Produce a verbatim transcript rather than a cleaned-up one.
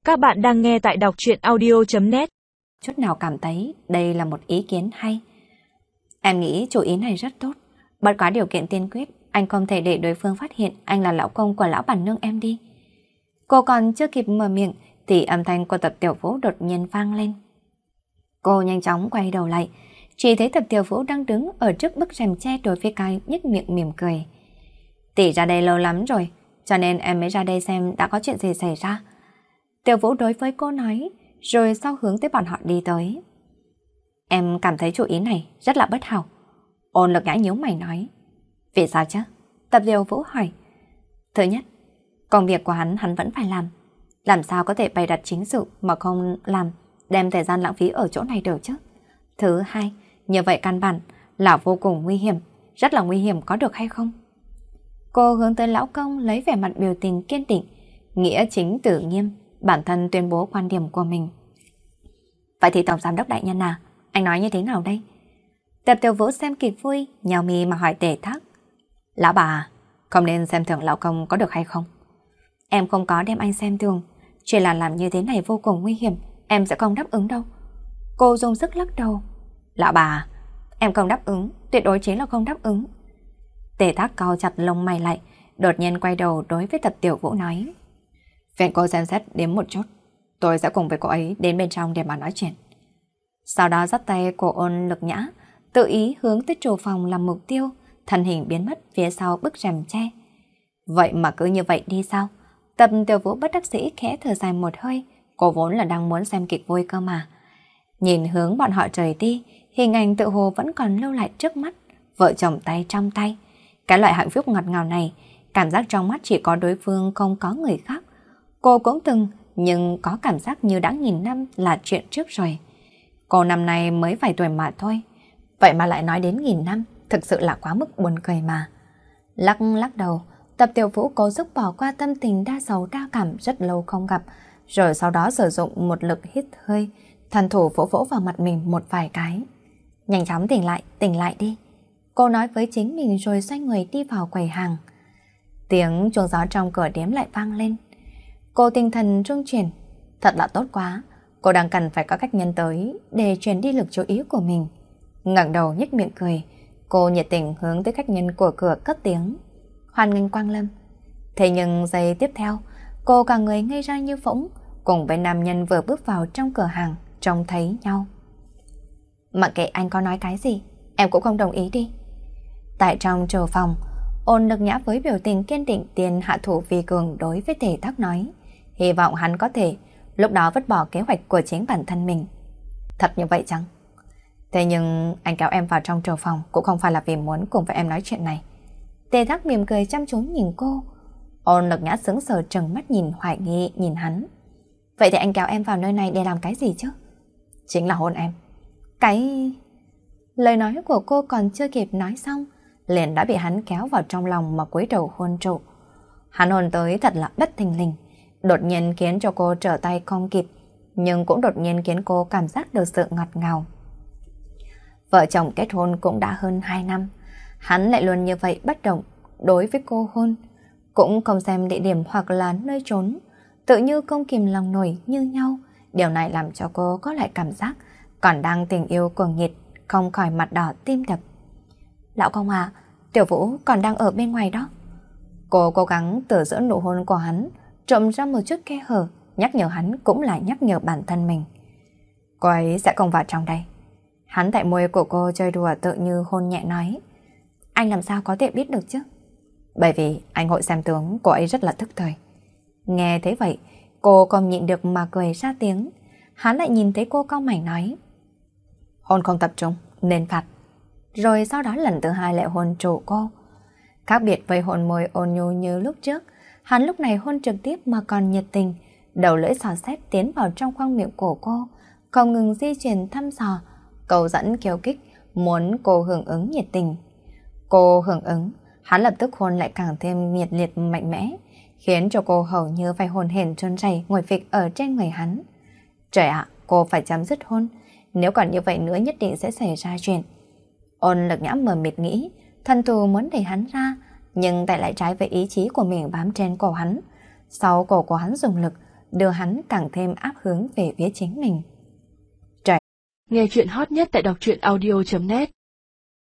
Các bạn đang nghe tại đọc truyện audio chấm net. Chút nào cảm thấy đây là một ý kiến hay. Em nghĩ chủ ý này rất tốt. Bất quá điều kiện tiên quyết, anh không thể để đối phương phát hiện anh là lão công của lão bản nương em đi. Cô còn chưa kịp mở miệng thì âm thanh của Tập Tiểu Vũ đột nhiên vang lên. Cô nhanh chóng quay đầu lại, chỉ thấy Tập Tiểu Vũ đang đứng ở trước bức rèm tre đối với cái nhếch miệng mỉm cười. Tỷ ra đây lâu lắm rồi, cho nên em mới ra đây xem đã có chuyện gì xảy ra. Tiểu Vũ đối với cô nói, rồi sau hướng tới bọn họ đi tới. Em cảm thấy chủ ý này rất là bất hảo. Ôn Lực Nhã nhíu mày nói. Vì sao chứ? Tập Tiểu Vũ hỏi. Thứ nhất, công việc của hắn hắn vẫn phải làm. Làm sao có thể bày đặt chính sự mà không làm, đem thời gian lãng phí ở chỗ này được chứ? Thứ hai, như vậy căn bản là vô cùng nguy hiểm, rất là nguy hiểm, có được hay không? Cô hướng tới lão công lấy vẻ mặt biểu tình kiên định, nghĩa chính tử nghiêm, bản thân tuyên bố quan điểm của mình. Vậy thì Tổng Giám đốc đại nhân à, anh nói như thế nào đây? Tập Tiểu Vũ xem kịch vui, nhào mi mà hỏi Tề Thác. Lão bà, không nên xem thường lão công có được hay không? Em không có đem anh xem thường, chỉ là làm như thế này vô cùng nguy hiểm, em sẽ không đáp ứng đâu. Cô dùng sức lắc đầu. Lão bà, em không đáp ứng, tuyệt đối chính là không đáp ứng. Tề Thác cau chặt lông mày lại, đột nhiên quay đầu đối với Tập Tiểu Vũ nói. Phiền cô xem xét đến một chút, tôi sẽ cùng với cô ấy đến bên trong để mà nói chuyện. Sau đó dắt tay của Ôn Lực Nhã, tự ý hướng tới trù phòng làm mục tiêu, thân hình biến mất phía sau bức rèm tre. Vậy mà cứ như vậy đi sao? Tập Tiểu Vũ bất đắc dĩ khẽ thở dài một hơi, cô vốn là đang muốn xem kịch vui cơ mà. Nhìn hướng bọn họ rời đi, hình ảnh tự hồ vẫn còn lưu lại trước mắt, vợ chồng tay trong tay. Cái loại hạnh phúc ngọt ngào này, cảm giác trong mắt chỉ có đối phương không có người khác. Cô cũng từng, nhưng có cảm giác như đã nghìn năm là chuyện trước rồi. Cô năm nay mới vài tuổi mà thôi, vậy mà lại nói đến nghìn năm, thực sự là quá mức buồn cười mà. Lắc lắc đầu, Tập Tiểu Vũ cố sức bỏ qua tâm tình đa sầu đa cảm rất lâu không gặp, rồi sau đó sử dụng một lực hít hơi, thần thủ vỗ vỗ vào mặt mình một vài cái. Nhanh chóng tỉnh lại, tỉnh lại đi. Cô nói với chính mình rồi xoay người đi vào quầy hàng. Tiếng chuông gió trong cửa điếm lại vang lên. Cô tinh thần rung chuyển. Thật là tốt quá. Cô đang cần phải có khách nhân tới để truyền đi lực chú ý của mình. Ngẩng đầu nhếch miệng cười. Cô nhiệt tình hướng tới khách nhân của cửa cất tiếng. Hoan nghênh Quang Lâm. Thế nhưng giây tiếp theo, cô cả người ngây ra như phỗng, cùng với nam nhân vừa bước vào trong cửa hàng, trông thấy nhau. Mặc kệ anh có nói cái gì, em cũng không đồng ý đi. Tại trong trầu phòng, Ôn Lực Nhã với biểu tình kiên định tiền hạ thủ vì cường đối với Tề Thác nói, hy vọng hắn có thể lúc đó vứt bỏ kế hoạch của chính bản thân mình. Thật như vậy chăng? Thế nhưng anh kéo em vào trong trầu phòng cũng không phải là vì muốn cùng với em nói chuyện này. Tề Thác mỉm cười chăm chú nhìn cô. Ôn Lực Nhã sững sờ trừng mắt nhìn hoài nghi nhìn hắn. Vậy thì anh kéo em vào nơi này để làm cái gì chứ? Chính là hôn em. Cái... Lời nói của cô còn chưa kịp nói xong, liền đã bị hắn kéo vào trong lòng mà cúi đầu hôn trụ. Hắn hôn tới thật là bất thình lình, đột nhiên khiến cho cô trở tay không kịp, nhưng cũng đột nhiên khiến cô cảm giác được sự ngọt ngào. Vợ chồng kết hôn cũng đã hơn hai năm, hắn lại luôn như vậy bất động đối với cô hôn, cũng không xem địa điểm hoặc là nơi trốn, tự như không kìm lòng nổi như nhau. Điều này làm cho cô có lại cảm giác còn đang tình yêu cuồng nhiệt, không khỏi mặt đỏ tim đập. Lão công à, Tiểu Vũ còn đang ở bên ngoài đó. Cô cố gắng từ giữa nụ hôn của hắn trộm ra một chút khe hở, nhắc nhở hắn cũng là nhắc nhở bản thân mình. Cô ấy sẽ không vào trong đây. Hắn tại môi của cô chơi đùa tự như hôn nhẹ nói. Anh làm sao có thể biết được chứ? Bởi vì anh hội xem tướng cô ấy rất là thức thời. Nghe thấy vậy, cô không nhịn được mà cười ra tiếng. Hắn lại nhìn thấy cô cau mày nói. Hôn không tập trung, nên phạt. Rồi sau đó lần thứ hai lại hôn trụ cô. Khác biệt với hôn môi ôn nhu như lúc trước, hắn lúc này hôn trực tiếp mà còn nhiệt tình, đầu lưỡi xò xét tiến vào trong khoang miệng của cô, không ngừng di chuyển thăm dò, cầu dẫn khiêu kích, muốn cô hưởng ứng nhiệt tình. Cô hưởng ứng, hắn lập tức hôn lại càng thêm nhiệt liệt mạnh mẽ, khiến cho cô hầu như phải hồn hển trơn rầy ngồi phịch ở trên người hắn. Trời ạ, cô phải chấm dứt hôn, nếu còn như vậy nữa nhất định sẽ xảy ra chuyện. Ôn Lực Nhã mờ mịt nghĩ, thần thù muốn đẩy hắn ra, nhưng tại lại trái với ý chí của mình bám trên cổ hắn. Sau cổ của hắn dùng lực, đưa hắn càng thêm áp hướng về phía chính mình. Nghe chuyện hot nhất tại đọc truyện audio chấm net